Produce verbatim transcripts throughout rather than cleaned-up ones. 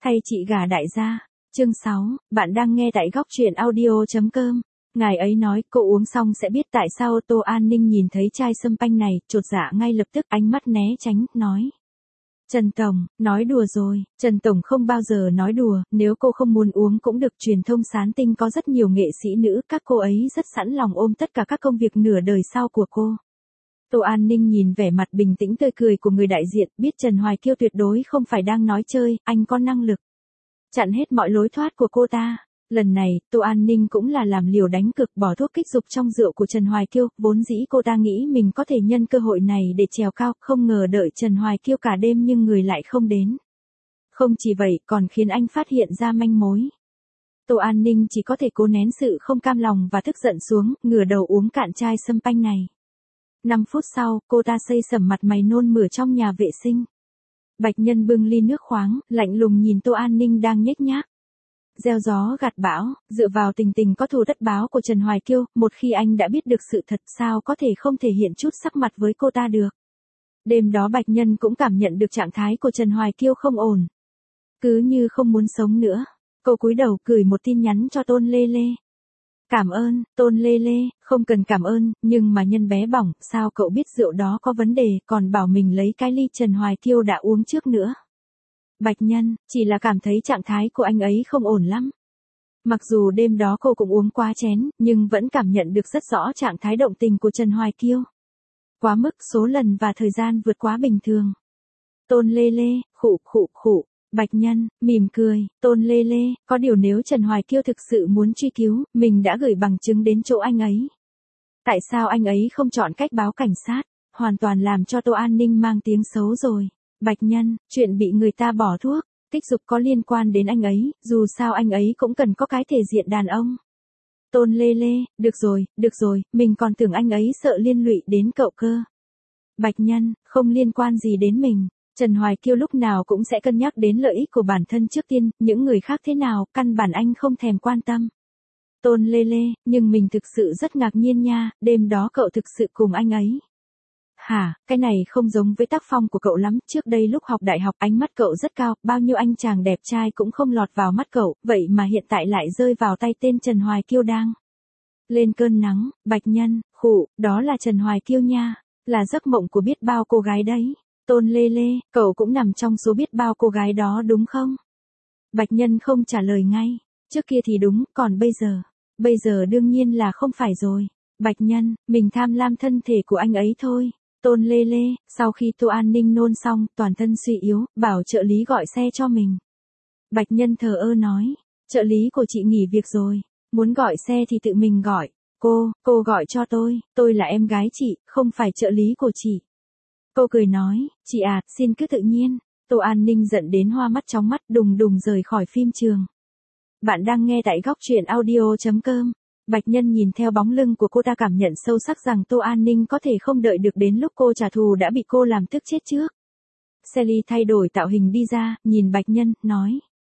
Thay chị gả đại gia. Chương sáu, bạn đang nghe tại góc truyện audio.com. Ngài ấy nói, cô uống xong sẽ biết tại sao. Tô An Ninh nhìn thấy chai sâm panh này, chột dạ ngay lập tức, ánh mắt né tránh, nói. Trần Tổng, nói đùa rồi, Trần Tổng không bao giờ nói đùa, nếu cô không muốn uống cũng được. Truyền thông Sán Tinh có rất nhiều nghệ sĩ nữ, các cô ấy rất sẵn lòng ôm tất cả các công việc nửa đời sau của cô. Tô An Ninh nhìn vẻ mặt bình tĩnh tươi cười của người đại diện, biết Trần Hoài Kiêu tuyệt đối không phải đang nói chơi, anh có năng lực chặn hết mọi lối thoát của cô ta. Lần này, Tô An Ninh cũng là làm liều đánh cực, bỏ thuốc kích dục trong rượu của Trần Hoài Kiêu, vốn dĩ cô ta nghĩ mình có thể nhân cơ hội này để trèo cao, không ngờ đợi Trần Hoài Kiêu cả đêm nhưng người lại không đến. Không chỉ vậy, còn khiến anh phát hiện ra manh mối. Tô An Ninh chỉ có thể cố nén sự không cam lòng và tức giận xuống, ngửa đầu uống cạn chai sâm panh này. năm phút sau, cô ta xây sẩm mặt mày nôn mửa trong nhà vệ sinh. Bạch Nhân bưng ly nước khoáng, lạnh lùng nhìn Tô An Ninh đang nhếch nhác. Gieo gió gặt bão, dựa vào tình tình có thù tất báo của Trần Hoài Kiêu, một khi anh đã biết được sự thật sao có thể không thể hiện chút sắc mặt với cô ta được. Đêm đó Bạch Nhân cũng cảm nhận được trạng thái của Trần Hoài Kiêu không ổn. Cứ như không muốn sống nữa. Cô cúi đầu gửi một tin nhắn cho Tôn Lê Lê. Cảm ơn, Tôn Lê Lê, không cần cảm ơn, nhưng mà Nhân bé bỏng, sao cậu biết rượu đó có vấn đề, còn bảo mình lấy cái ly Trần Hoài Kiêu đã uống trước nữa. Bạch Nhân, chỉ là cảm thấy trạng thái của anh ấy không ổn lắm. Mặc dù đêm đó cô cũng uống quá chén, nhưng vẫn cảm nhận được rất rõ trạng thái động tình của Trần Hoài Kiêu. Quá mức, số lần và thời gian vượt quá bình thường. Tôn Lê Lê, khụ khụ khụ. Bạch Nhân, mỉm cười, Tôn Lê Lê, có điều nếu Trần Hoài Kiêu thực sự muốn truy cứu, mình đã gửi bằng chứng đến chỗ anh ấy. Tại sao anh ấy không chọn cách báo cảnh sát, hoàn toàn làm cho Tô An Ninh mang tiếng xấu rồi. Bạch Nhân, chuyện bị người ta bỏ thuốc, kích dục có liên quan đến anh ấy, dù sao anh ấy cũng cần có cái thể diện đàn ông. Tôn Lê Lê, được rồi, được rồi, mình còn tưởng anh ấy sợ liên lụy đến cậu cơ. Bạch Nhân, không liên quan gì đến mình. Trần Hoài Kiêu lúc nào cũng sẽ cân nhắc đến lợi ích của bản thân trước tiên, những người khác thế nào, căn bản anh không thèm quan tâm. Tôn Lê Lê, nhưng mình thực sự rất ngạc nhiên nha, đêm đó cậu thực sự cùng anh ấy. Hả, cái này không giống với tác phong của cậu lắm, trước đây lúc học đại học ánh mắt cậu rất cao, bao nhiêu anh chàng đẹp trai cũng không lọt vào mắt cậu, vậy mà hiện tại lại rơi vào tay tên Trần Hoài Kiêu đang lên cơn nắng. Bạch Nhân, khụ, đó là Trần Hoài Kiêu nha, là giấc mộng của biết bao cô gái đấy. Tôn Lê Lê, cậu cũng nằm trong số biết bao cô gái đó đúng không? Bạch Nhân không trả lời ngay, trước kia thì đúng, còn bây giờ? Bây giờ đương nhiên là không phải rồi. Bạch Nhân, mình tham lam thân thể của anh ấy thôi. Tôn Lê Lê, sau khi Tô An Ninh nôn xong, toàn thân suy yếu, bảo trợ lý gọi xe cho mình. Bạch Nhân thờ ơ nói, trợ lý của chị nghỉ việc rồi, muốn gọi xe thì tự mình gọi. Cô, cô gọi cho tôi, tôi là em gái chị, không phải trợ lý của chị. Cô cười nói, chị à, xin cứ tự nhiên. Tô An Ninh giận đến hoa mắt chóng mắt, đùng đùng rời khỏi phim trường. Bạn đang nghe tại góc truyện audio.com. Bạch Nhân nhìn theo bóng lưng của cô ta cảm nhận sâu sắc rằng Tô An Ninh có thể không đợi được đến lúc cô trả thù đã bị cô làm tức chết trước. Sally thay đổi tạo hình đi ra, nhìn Bạch Nhân, nói.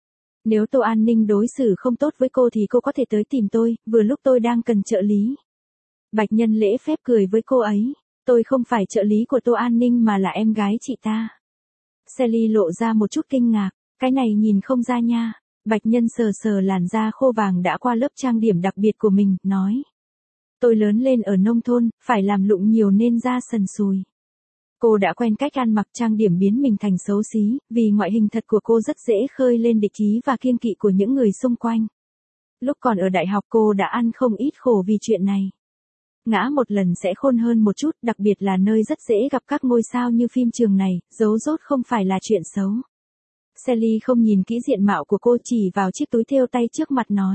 Nếu Tô An Ninh đối xử không tốt với cô thì cô có thể tới tìm tôi, vừa lúc tôi đang cần trợ lý. Bạch Nhân lễ phép cười với cô ấy. Tôi không phải trợ lý của Tô An Ninh mà là em gái chị ta. Sally lộ ra một chút kinh ngạc, cái này nhìn không ra nha. Bạch Nhân sờ sờ làn da khô vàng đã qua lớp trang điểm đặc biệt của mình, nói. Tôi lớn lên ở nông thôn, phải làm lụng nhiều nên da sần sùi. Cô đã quen cách ăn mặc trang điểm biến mình thành xấu xí, vì ngoại hình thật của cô rất dễ khơi lên địch ý và kiêng kỵ của những người xung quanh. Lúc còn ở đại học cô đã ăn không ít khổ vì chuyện này. Ngã một lần sẽ khôn hơn một chút, đặc biệt là nơi rất dễ gặp các ngôi sao như phim trường này, giấu dốt không phải là chuyện xấu. Sally không nhìn kỹ diện mạo của cô, chỉ vào chiếc túi thêu tay trước mặt nói.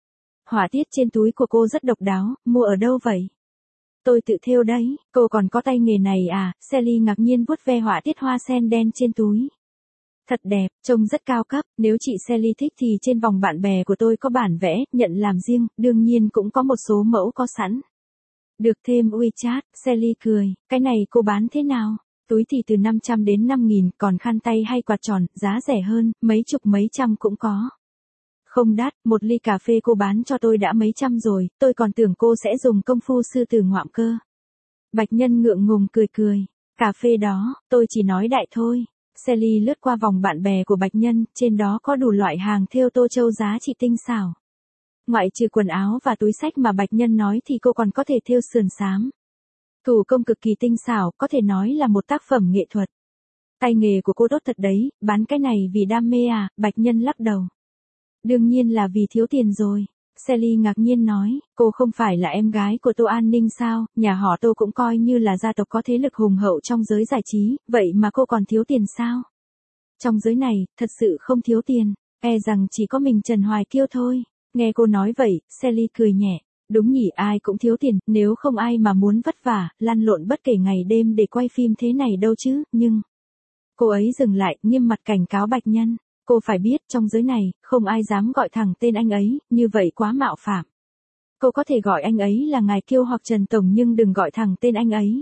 Họa tiết trên túi của cô rất độc đáo, mua ở đâu vậy? Tôi tự thêu đấy, cô còn có tay nghề này à? Sally ngạc nhiên vuốt ve họa tiết hoa sen đen trên túi. Thật đẹp, trông rất cao cấp, nếu chị Sally thích thì trên vòng bạn bè của tôi có bản vẽ, nhận làm riêng, đương nhiên cũng có một số mẫu có sẵn. Được thêm WeChat, Sally cười, cái này cô bán thế nào? Túi thì từ năm trăm đến năm nghìn, còn khăn tay hay quạt tròn, giá rẻ hơn, mấy chục mấy trăm cũng có. Không đắt, một ly cà phê cô bán cho tôi đã mấy trăm rồi, tôi còn tưởng cô sẽ dùng công phu sư tử ngoạm cơ. Bạch Nhân ngượng ngùng cười cười, cà phê đó, tôi chỉ nói đại thôi. Sally lướt qua vòng bạn bè của Bạch Nhân, trên đó có đủ loại hàng thêu tô châu giá trị tinh xảo. Ngoại trừ quần áo và túi xách mà Bạch Nhân nói thì cô còn có thể thêu sườn xám. Thủ công cực kỳ tinh xảo, có thể nói là một tác phẩm nghệ thuật. Tay nghề của cô tốt thật đấy, bán cái này vì đam mê à, Bạch Nhân lắc đầu. Đương nhiên là vì thiếu tiền rồi. Sally ngạc nhiên nói, cô không phải là em gái của Tô An Ninh sao, nhà họ Tô cũng coi như là gia tộc có thế lực hùng hậu trong giới giải trí, vậy mà cô còn thiếu tiền sao? Trong giới này, thật sự không thiếu tiền, e rằng chỉ có mình Trần Hoài Kiêu thôi. Nghe cô nói vậy, Sally cười nhẹ, đúng nhỉ, ai cũng thiếu tiền, nếu không ai mà muốn vất vả, lăn lộn bất kể ngày đêm để quay phim thế này đâu chứ, nhưng... Cô ấy dừng lại, nghiêm mặt cảnh cáo Bạch Nhân. Cô phải biết trong giới này, không ai dám gọi thẳng tên anh ấy, như vậy quá mạo phạm. Cô có thể gọi anh ấy là Ngài Kiêu hoặc Trần Tổng nhưng đừng gọi thẳng tên anh ấy.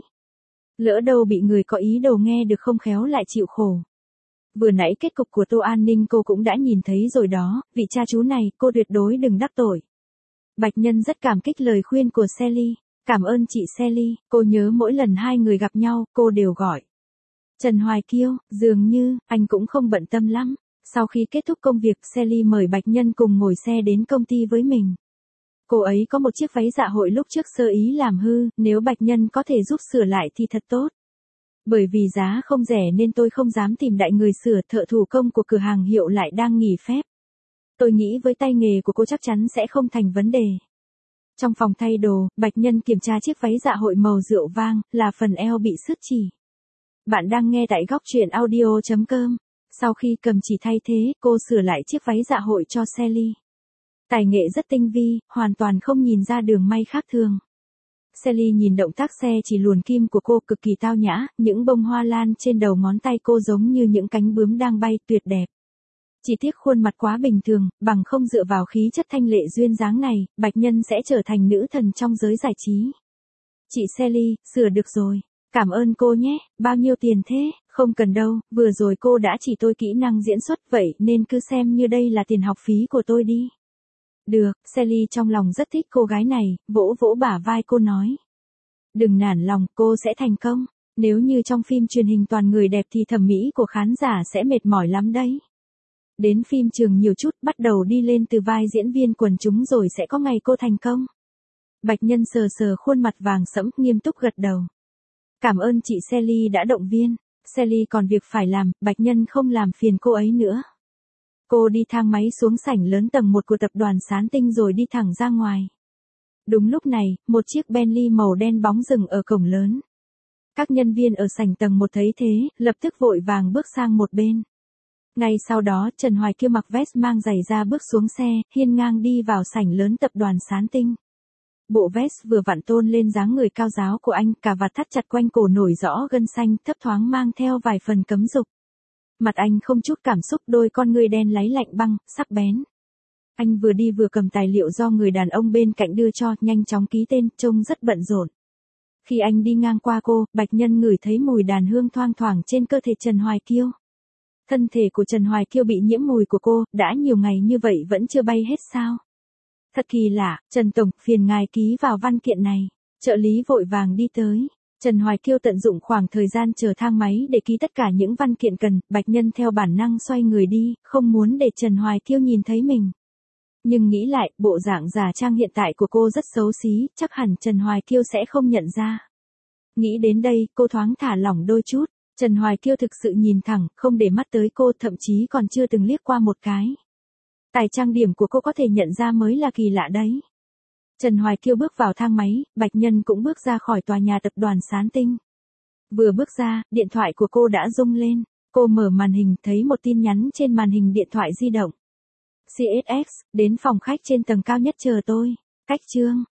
Lỡ đâu bị người có ý đồ nghe được không khéo lại chịu khổ. Vừa nãy kết cục của Tô An Ninh cô cũng đã nhìn thấy rồi đó, vị cha chú này cô tuyệt đối đừng đắc tội. Bạch Nhân rất cảm kích lời khuyên của Sally. Cảm ơn chị Sally, cô nhớ mỗi lần hai người gặp nhau, cô đều gọi Trần Hoài Kiêu, dường như, anh cũng không bận tâm lắm. Sau khi kết thúc công việc, Sally mời Bạch Nhân cùng ngồi xe đến công ty với mình. Cô ấy có một chiếc váy dạ hội lúc trước sơ ý làm hư, nếu Bạch Nhân có thể giúp sửa lại thì thật tốt. Bởi vì giá không rẻ nên tôi không dám tìm đại người sửa, thợ thủ công của cửa hàng hiệu lại đang nghỉ phép. Tôi nghĩ với tay nghề của cô chắc chắn sẽ không thành vấn đề. Trong phòng thay đồ, Bạch Nhân kiểm tra chiếc váy dạ hội màu rượu vang, là phần eo bị sứt chỉ. Bạn đang nghe tại góc truyện audio chấm com. Sau khi cầm chỉ thay thế, cô sửa lại chiếc váy dạ hội cho Sally. Tài nghệ rất tinh vi, hoàn toàn không nhìn ra đường may khác thường. Sally nhìn động tác xe chỉ luồn kim của cô cực kỳ tao nhã, những bông hoa lan trên đầu ngón tay cô giống như những cánh bướm đang bay, tuyệt đẹp. Chỉ tiếc khuôn mặt quá bình thường, bằng không dựa vào khí chất thanh lệ duyên dáng này, Bạch Nhân sẽ trở thành nữ thần trong giới giải trí. Chị Sally, sửa được rồi. Cảm ơn cô nhé, bao nhiêu tiền thế? Không cần đâu, vừa rồi cô đã chỉ tôi kỹ năng diễn xuất vậy nên cứ xem như đây là tiền học phí của tôi đi. Được, Sally trong lòng rất thích cô gái này, vỗ vỗ bả vai cô nói. Đừng nản lòng, cô sẽ thành công. Nếu như trong phim truyền hình toàn người đẹp thì thẩm mỹ của khán giả sẽ mệt mỏi lắm đấy. Đến phim trường nhiều chút, bắt đầu đi lên từ vai diễn viên quần chúng rồi sẽ có ngày cô thành công. Bạch Nhân sờ sờ khuôn mặt vàng sẫm, nghiêm túc gật đầu. Cảm ơn chị Sally đã động viên. Sally còn việc phải làm, Bạch Nhân không làm phiền cô ấy nữa. Cô đi thang máy xuống sảnh lớn tầng một của tập đoàn Sán Tinh rồi đi thẳng ra ngoài. Đúng lúc này, một chiếc Bentley màu đen bóng dừng ở cổng lớn. Các nhân viên ở sảnh tầng một thấy thế, lập tức vội vàng bước sang một bên. Ngay sau đó, Trần Hoài Kiêu mặc vest mang giày ra bước xuống xe, hiên ngang đi vào sảnh lớn tập đoàn Sán Tinh. Bộ vest vừa vặn tôn lên dáng người cao ráo của anh, cà vạt thắt chặt quanh cổ nổi rõ gân xanh, thấp thoáng mang theo vài phần cấm dục. Mặt anh không chút cảm xúc, đôi con ngươi đen láy lạnh băng, sắc bén. Anh vừa đi vừa cầm tài liệu do người đàn ông bên cạnh đưa cho, nhanh chóng ký tên, trông rất bận rộn. Khi anh đi ngang qua cô, Bạch Nhân ngửi thấy mùi đàn hương thoang thoảng trên cơ thể Trần Hoài Kiêu. Thân thể của Trần Hoài Kiêu bị nhiễm mùi của cô, đã nhiều ngày như vậy vẫn chưa bay hết sao? Thật kỳ lạ, Trần Tổng, phiền ngài ký vào văn kiện này. Trợ lý vội vàng đi tới. Trần Hoài Kiêu tận dụng khoảng thời gian chờ thang máy để ký tất cả những văn kiện cần, Bạch Nhân theo bản năng xoay người đi, không muốn để Trần Hoài Kiêu nhìn thấy mình. Nhưng nghĩ lại, bộ dạng giả trang hiện tại của cô rất xấu xí, chắc hẳn Trần Hoài Kiêu sẽ không nhận ra. Nghĩ đến đây, cô thoáng thả lỏng đôi chút. Trần Hoài Kiêu thực sự nhìn thẳng, không để mắt tới cô, thậm chí còn chưa từng liếc qua một cái. Tài trang điểm của cô có thể nhận ra mới là kỳ lạ đấy. Trần Hoài Kiêu bước vào thang máy, Bạch Nhân cũng bước ra khỏi tòa nhà tập đoàn Sán Tinh. Vừa bước ra, điện thoại của cô đã rung lên. Cô mở màn hình, thấy một tin nhắn trên màn hình điện thoại di động. xê ét ích, đến phòng khách trên tầng cao nhất chờ tôi. Cách Trương,